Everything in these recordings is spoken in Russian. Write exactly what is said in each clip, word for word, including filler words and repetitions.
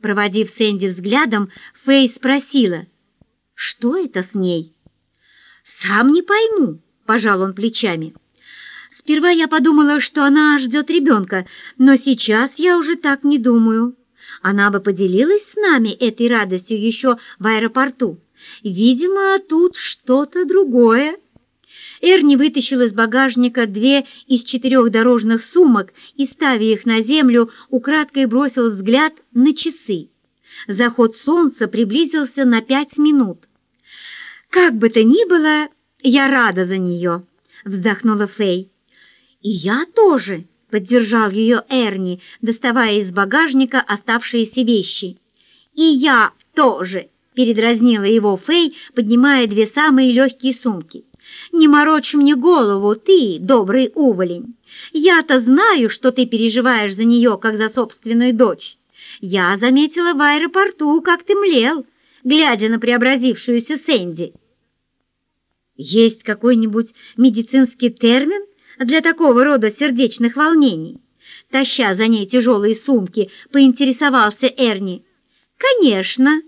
Проводив Сэнди взглядом, Фэй спросила: «Что это с ней?» «Сам не пойму», — пожал он плечами. «Сперва я подумала, что она ждет ребенка, но сейчас я уже так не думаю. Она бы поделилась с нами этой радостью еще в аэропорту. Видимо, тут что-то другое». Эрни вытащил из багажника две из четырех дорожных сумок и, ставя их на землю, украдкой бросил взгляд на часы. Заход солнца приблизился на пять минут. «Как бы то ни было, я рада за нее», — вздохнула Фэй. «И я тоже», — поддержал ее Эрни, доставая из багажника оставшиеся вещи. «И я тоже», — передразнила его Фэй, поднимая две самые легкие сумки. «Не морочь мне голову, ты, добрый уволень. Я-то знаю, что ты переживаешь за нее, как за собственную дочь. Я заметила в аэропорту, как ты млел, глядя на преобразившуюся Сэнди». «Есть какой-нибудь медицинский термин для такого рода сердечных волнений?» Таща за ней тяжелые сумки, поинтересовался Эрни. «Конечно,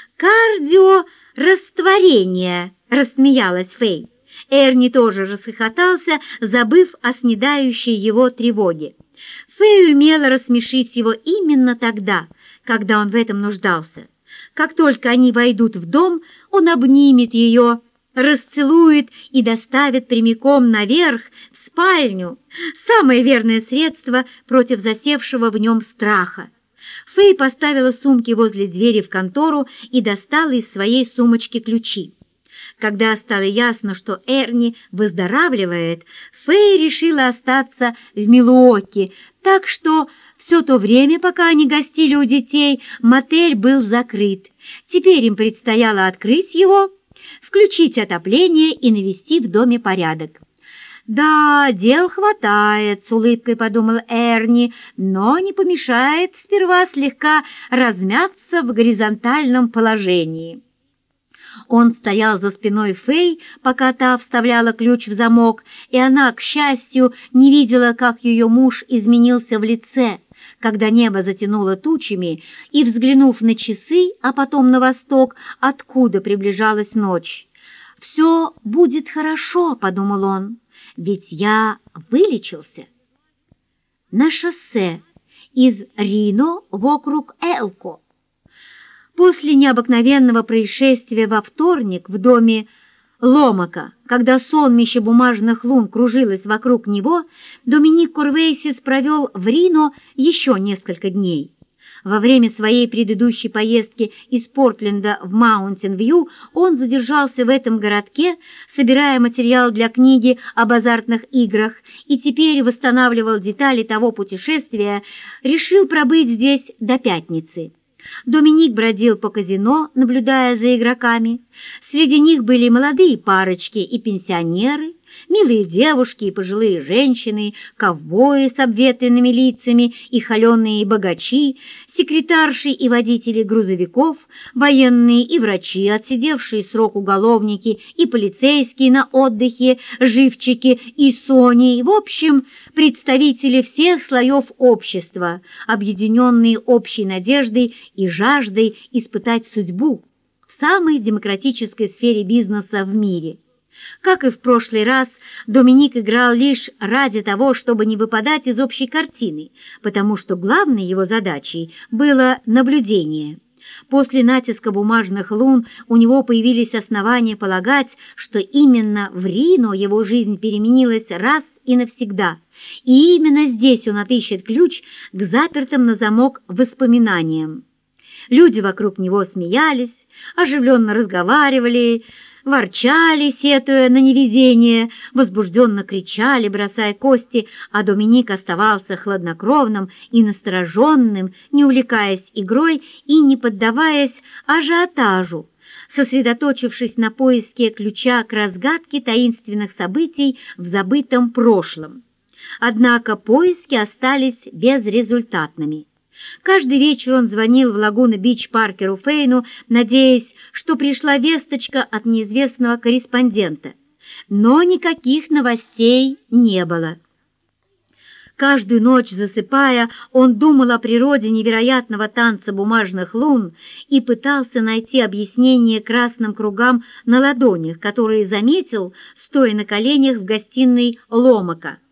кардиорастворение», — рассмеялась Фэй. Эрни тоже расхохотался, забыв о снедающей его тревоге. Фэй умела рассмешить его именно тогда, когда он в этом нуждался. Как только они войдут в дом, он обнимет ее, расцелует и доставит прямиком наверх, в спальню. Самое верное средство против засевшего в нем страха. Фэй поставила сумки возле двери в контору и достала из своей сумочки ключи. Когда стало ясно, что Эрни выздоравливает, Фэй решила остаться в Милуоки, так что все то время, пока они гостили у детей, мотель был закрыт. Теперь им предстояло открыть его, включить отопление и навести в доме порядок. «Да, дел хватает», — с улыбкой подумал Эрни, «но не помешает сперва слегка размяться в горизонтальном положении». Он стоял за спиной Фэй, пока та вставляла ключ в замок, и она, к счастью, не видела, как ее муж изменился в лице, когда небо затянуло тучами, и, взглянув на часы, а потом на восток, откуда приближалась ночь. «Все будет хорошо», — подумал он, — «ведь я вылечился». На шоссе из Рино в округ Элко. После необыкновенного происшествия во вторник в доме Ломака, когда сонмище бумажных лун кружилось вокруг него, Доминик Курвейсис провел в Рино еще несколько дней. Во время своей предыдущей поездки из Портленда в Маунтин-Вью он задержался в этом городке, собирая материал для книги об азартных играх, и теперь восстанавливал детали того путешествия, решил пробыть здесь до пятницы. Доминик бродил по казино, наблюдая за игроками. Среди них были молодые парочки и пенсионеры, милые девушки и пожилые женщины, ковбои с обветренными лицами и холеные богачи, секретарши и водители грузовиков, военные и врачи, отсидевшие срок уголовники и полицейские на отдыхе, живчики и сони, в общем, представители всех слоев общества, объединенные общей надеждой и жаждой испытать судьбу в самой демократической сфере бизнеса в мире. Как и в прошлый раз, Доминик играл лишь ради того, чтобы не выпадать из общей картины, потому что главной его задачей было наблюдение. После натиска бумажных лун у него появились основания полагать, что именно в Рино его жизнь переменилась раз и навсегда, и именно здесь он отыщет ключ к запертым на замок воспоминаниям. Люди вокруг него смеялись, оживленно разговаривали, ворчали, сетуя на невезение, возбужденно кричали, бросая кости, а Доминик оставался хладнокровным и настороженным, не увлекаясь игрой и не поддаваясь ажиотажу, сосредоточившись на поиске ключа к разгадке таинственных событий в забытом прошлом. Однако поиски остались безрезультатными. Каждый вечер он звонил в Лагуна-Бич Паркеру Фейну, надеясь, что пришла весточка от неизвестного корреспондента. Но никаких новостей не было. Каждую ночь, засыпая, он думал о природе невероятного танца бумажных лун и пытался найти объяснение красным кругам на ладонях, которые заметил, стоя на коленях в гостиной Ломака.